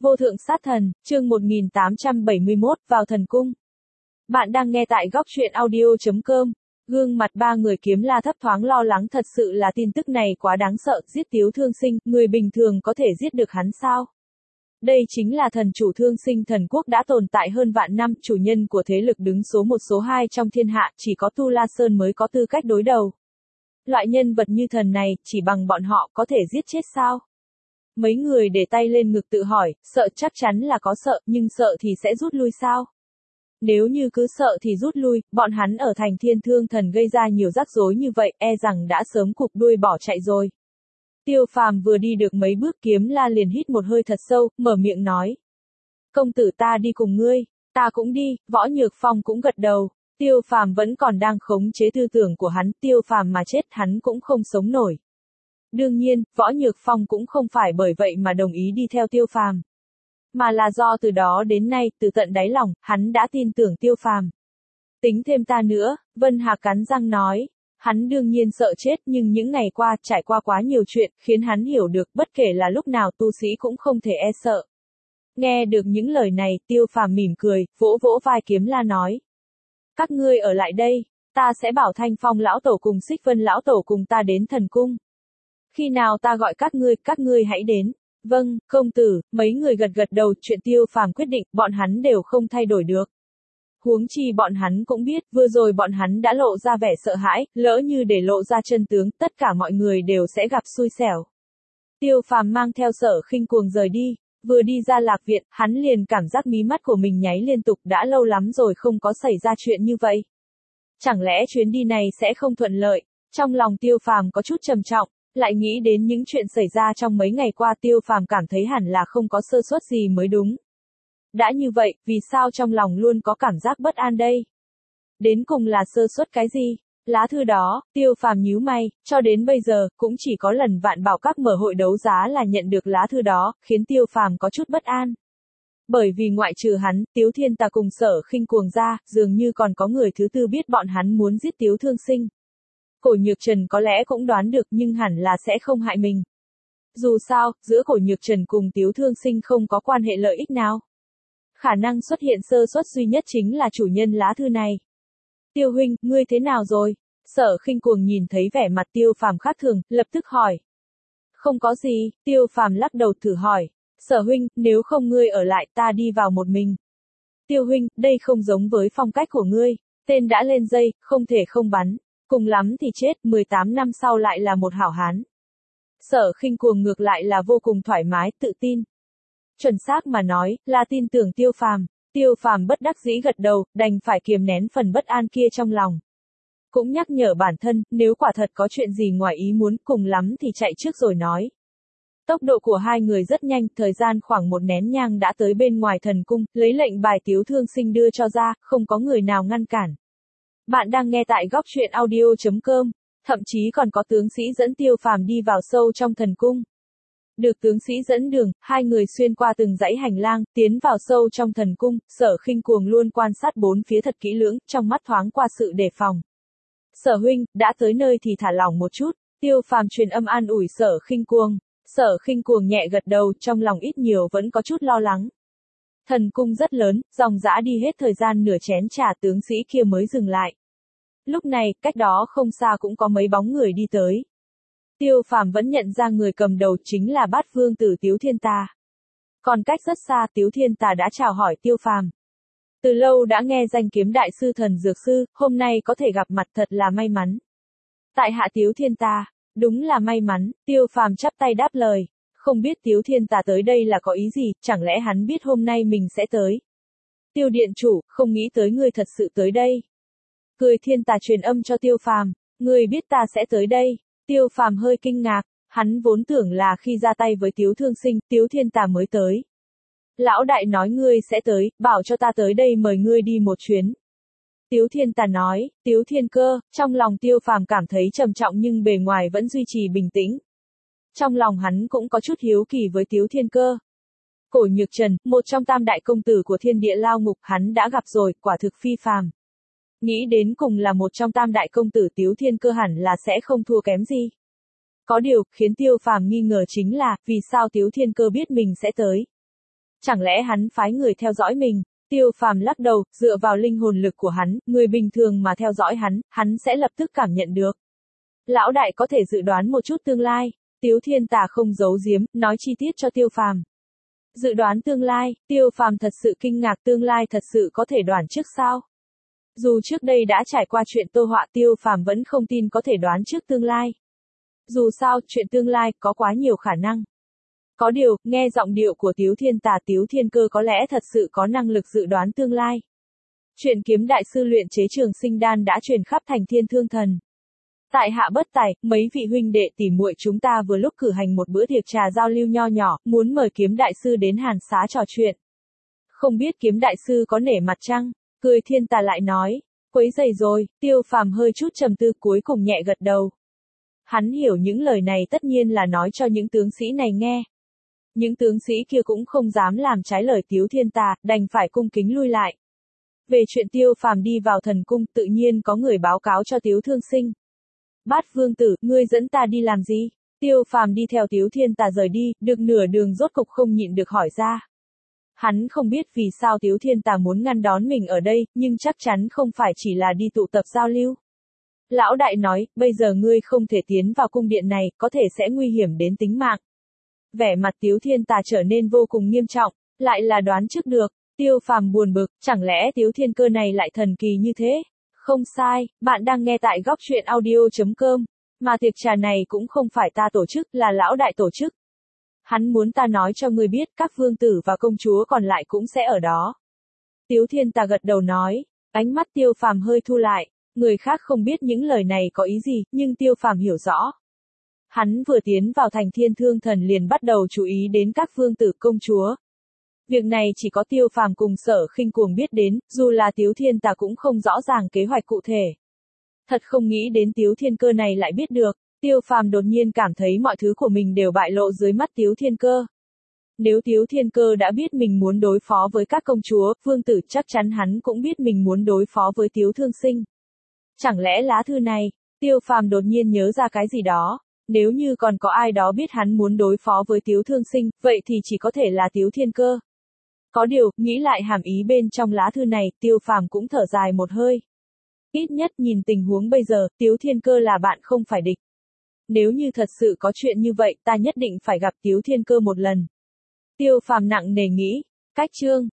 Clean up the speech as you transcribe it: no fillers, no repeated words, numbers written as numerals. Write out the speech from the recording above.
Vô thượng sát thần, chương 1871, vào thần cung. Bạn đang nghe tại góc truyện audio.com. Gương mặt ba người kiếm la thấp thoáng lo lắng, thật sự là tin tức này quá đáng sợ, giết Tiếu Thương Sinh, người bình thường có thể giết được hắn sao? Đây chính là thần chủ Thương Sinh thần quốc đã tồn tại hơn vạn năm, chủ nhân của thế lực đứng số 1 số 2 trong thiên hạ, chỉ có Tu La Sơn mới có tư cách đối đầu. Loại nhân vật như thần này, chỉ bằng bọn họ có thể giết chết sao? Mấy người để tay lên ngực tự hỏi, sợ chắc chắn là có sợ, nhưng sợ thì sẽ rút lui sao? Nếu như cứ sợ thì rút lui, bọn hắn ở thành Thiên Thương Thần gây ra nhiều rắc rối như vậy, e rằng đã sớm cụp đuôi bỏ chạy rồi. Tiêu Phàm vừa đi được mấy bước, kiếm la liền hít một hơi thật sâu, mở miệng nói. Công tử, ta đi cùng ngươi. Ta cũng đi. Võ Nhược Phong cũng gật đầu. Tiêu Phàm vẫn còn đang khống chế tư tưởng của hắn, Tiêu Phàm mà chết hắn cũng không sống nổi. Đương nhiên, Võ Nhược Phong cũng không phải bởi vậy mà đồng ý đi theo Tiêu Phàm, mà là do từ đó đến nay, từ tận đáy lòng, hắn đã tin tưởng Tiêu Phàm. Tính thêm ta nữa, Vân Hạc cắn răng nói. Hắn đương nhiên sợ chết, nhưng những ngày qua, trải qua quá nhiều chuyện, khiến hắn hiểu được bất kể là lúc nào tu sĩ cũng không thể e sợ. Nghe được những lời này, Tiêu Phàm mỉm cười, vỗ vỗ vai kiếm la nói. Các ngươi ở lại đây, ta sẽ bảo Thanh Phong lão tổ cùng Xích Vân lão tổ cùng ta đến thần cung. Khi nào ta gọi các ngươi hãy đến. Vâng, công tử, mấy người gật gật đầu, chuyện Tiêu Phàm quyết định, bọn hắn đều không thay đổi được. Huống chi bọn hắn cũng biết, vừa rồi bọn hắn đã lộ ra vẻ sợ hãi, lỡ như để lộ ra chân tướng, tất cả mọi người đều sẽ gặp xui xẻo. Tiêu Phàm mang theo Sở Khinh Cuồng rời đi, vừa đi ra lạc viện, hắn liền cảm giác mí mắt của mình nháy liên tục, đã lâu lắm rồi không có xảy ra chuyện như vậy. Chẳng lẽ chuyến đi này sẽ không thuận lợi? Trong lòng Tiêu Phàm có chút trầm trọng, lại nghĩ đến những chuyện xảy ra trong mấy ngày qua, Tiêu Phàm cảm thấy hẳn là không có sơ suất gì mới đúng. Đã như vậy, vì sao trong lòng luôn có cảm giác bất an đây? Đến cùng là sơ suất cái gì? Lá thư đó, Tiêu Phàm nhíu mày, cho đến bây giờ, cũng chỉ có lần Vạn Bảo Các mở hội đấu giá là nhận được lá thư đó, khiến Tiêu Phàm có chút bất an. Bởi vì ngoại trừ hắn, Tiếu Thiên Tà cùng Sở Khinh Cuồng ra, dường như còn có người thứ tư biết bọn hắn muốn giết Tiếu Thương Sinh. Cổ Nhược Trần có lẽ cũng đoán được, nhưng hẳn là sẽ không hại mình. Dù sao, giữa Cổ Nhược Trần cùng Tiếu Thương Sinh không có quan hệ lợi ích nào. Khả năng xuất hiện sơ suất duy nhất chính là chủ nhân lá thư này. Tiêu huynh, ngươi thế nào rồi? Sở Khinh Cuồng nhìn thấy vẻ mặt Tiêu Phàm khác thường, lập tức hỏi. Không có gì, Tiêu Phàm lắc đầu thử hỏi. Sở huynh, nếu không ngươi ở lại, ta đi vào một mình. Tiêu huynh, đây không giống với phong cách của ngươi. Tên đã lên dây, không thể không bắn. Cùng lắm thì chết, 18 năm sau lại là một hảo hán. Sở Khinh Cuồng ngược lại là vô cùng thoải mái, tự tin. Chuẩn xác mà nói, là tin tưởng Tiêu Phàm. Tiêu Phàm bất đắc dĩ gật đầu, đành phải kiềm nén phần bất an kia trong lòng. Cũng nhắc nhở bản thân, nếu quả thật có chuyện gì ngoài ý muốn, cùng lắm thì chạy trước rồi nói. Tốc độ của hai người rất nhanh, thời gian khoảng một nén nhang đã tới bên ngoài thần cung, lấy lệnh bài Tiếu Thương Sinh đưa cho ra, không có người nào ngăn cản. Bạn đang nghe tại góc truyện audio.com, thậm chí còn có tướng sĩ dẫn Tiêu Phàm đi vào sâu trong thần cung. Được tướng sĩ dẫn đường, hai người xuyên qua từng dãy hành lang, tiến vào sâu trong thần cung, Sở Khinh Cuồng luôn quan sát bốn phía thật kỹ lưỡng, trong mắt thoáng qua sự đề phòng. Sở huynh, đã tới nơi thì thả lỏng một chút, Tiêu Phàm truyền âm an ủi Sở Khinh Cuồng. Sở Khinh Cuồng nhẹ gật đầu, trong lòng ít nhiều vẫn có chút lo lắng. Thần cung rất lớn, dòng dã đi hết thời gian nửa chén trà, tướng sĩ kia mới dừng lại. Lúc này, cách đó không xa cũng có mấy bóng người đi tới. Tiêu Phàm vẫn nhận ra người cầm đầu chính là Bát Vương tử Tiếu Thiên Tà. Còn cách rất xa, Tiếu Thiên Tà đã chào hỏi Tiêu Phàm. Từ lâu đã nghe danh kiếm đại sư thần dược sư, hôm nay có thể gặp mặt thật là may mắn. Tại hạ Tiếu Thiên Tà, đúng là may mắn, Tiêu Phàm chắp tay đáp lời. Không biết Tiếu Thiên Tà tới đây là có ý gì, chẳng lẽ hắn biết hôm nay mình sẽ tới. Tiêu điện chủ, không nghĩ tới ngươi thật sự tới đây. Cười Thiên Tà truyền âm cho Tiêu Phàm, ngươi biết ta sẽ tới đây. Tiêu Phàm hơi kinh ngạc, hắn vốn tưởng là khi ra tay với Tiếu Thương Sinh, Tiếu Thiên Tà mới tới. Lão đại nói ngươi sẽ tới, bảo cho ta tới đây mời ngươi đi một chuyến. Tiếu Thiên Tà nói, Tiếu Thiên Cơ, trong lòng Tiêu Phàm cảm thấy trầm trọng nhưng bề ngoài vẫn duy trì bình tĩnh. Trong lòng hắn cũng có chút hiếu kỳ với Tiếu Thiên Cơ. Cổ Nhược Trần, một trong tam đại công tử của thiên địa lao ngục, hắn đã gặp rồi, quả thực phi phàm. Nghĩ đến cùng là một trong tam đại công tử, Tiếu Thiên Cơ hẳn là sẽ không thua kém gì. Có điều, khiến Tiêu Phàm nghi ngờ chính là, vì sao Tiếu Thiên Cơ biết mình sẽ tới. Chẳng lẽ hắn phái người theo dõi mình? Tiêu Phàm lắc đầu, dựa vào linh hồn lực của hắn, người bình thường mà theo dõi hắn sẽ lập tức cảm nhận được. Lão đại có thể dự đoán một chút tương lai. Tiếu Thiên Tà không giấu giếm, nói chi tiết cho Tiêu Phàm. Dự đoán tương lai, Tiêu Phàm thật sự kinh ngạc, tương lai thật sự có thể đoán trước sao? Dù trước đây đã trải qua chuyện Tô Họa, Tiêu Phàm vẫn không tin có thể đoán trước tương lai. Dù sao, chuyện tương lai có quá nhiều khả năng. Có điều, nghe giọng điệu của Tiếu Thiên Tà, Tiếu Thiên Cơ có lẽ thật sự có năng lực dự đoán tương lai. Chuyện kiếm đại sư luyện chế trường sinh đan đã truyền khắp thành Thiên Thương Thần. Tại Hạ Bất Tài, mấy vị huynh đệ tỉ muội chúng ta vừa lúc cử hành một bữa tiệc trà giao lưu nho nhỏ, muốn mời kiếm đại sư đến Hàn Xá trò chuyện. Không biết kiếm đại sư có nể mặt chăng? Cười Thiên Tà lại nói, quấy rầy rồi. Tiêu Phàm hơi chút trầm tư, cuối cùng nhẹ gật đầu. Hắn hiểu những lời này tất nhiên là nói cho những tướng sĩ này nghe. Những tướng sĩ kia cũng không dám làm trái lời Tiếu Thiên Tà, đành phải cung kính lui lại. Về chuyện Tiêu Phàm đi vào thần cung, tự nhiên có người báo cáo cho Tiếu Thương Sinh. Bát vương tử, ngươi dẫn ta đi làm gì? Tiêu Phàm đi theo Tiếu Thiên Tà rời đi, được nửa đường rốt cục không nhịn được hỏi ra. Hắn không biết vì sao Tiếu Thiên Tà muốn ngăn đón mình ở đây, nhưng chắc chắn không phải chỉ là đi tụ tập giao lưu. Lão đại nói, bây giờ ngươi không thể tiến vào cung điện này, có thể sẽ nguy hiểm đến tính mạng. Vẻ mặt Tiếu Thiên Tà trở nên vô cùng nghiêm trọng, lại là đoán trước được. Tiêu Phàm buồn bực, chẳng lẽ Tiếu Thiên Cơ này lại thần kỳ như thế? Không sai, bạn đang nghe tại góc truyện audio.com, mà tiệc trà này cũng không phải ta tổ chức, là lão đại tổ chức. Hắn muốn ta nói cho ngươi biết, các vương tử và công chúa còn lại cũng sẽ ở đó. Tiếu Thiên Tà gật đầu nói, ánh mắt Tiêu Phàm hơi thu lại, người khác không biết những lời này có ý gì, nhưng Tiêu Phàm hiểu rõ. Hắn vừa tiến vào thành Thiên Thương Thần liền bắt đầu chú ý đến các vương tử công chúa. Việc này chỉ có Tiêu Phàm cùng Sở Khinh Cuồng biết đến, dù là Tiếu Thiên Tà cũng không rõ ràng kế hoạch cụ thể. Thật không nghĩ đến Tiếu Thiên Cơ này lại biết được. Tiêu Phàm đột nhiên cảm thấy mọi thứ của mình đều bại lộ dưới mắt Tiếu Thiên Cơ. Nếu Tiếu Thiên Cơ đã biết mình muốn đối phó với các công chúa, vương tử, chắc chắn hắn cũng biết mình muốn đối phó với Tiếu Thương Sinh. Chẳng lẽ lá thư này? Tiêu Phàm đột nhiên nhớ ra cái gì đó. Nếu như còn có ai đó biết hắn muốn đối phó với Tiếu Thương Sinh, vậy thì chỉ có thể là Tiếu Thiên Cơ. Có điều, nghĩ lại hàm ý bên trong lá thư này, Tiêu Phàm cũng thở dài một hơi. Ít nhất nhìn tình huống bây giờ, Tiếu Thiên Cơ là bạn không phải địch. Nếu như thật sự có chuyện như vậy, ta nhất định phải gặp Tiếu Thiên Cơ một lần. Tiêu Phàm nặng nề nghĩ. Cách chương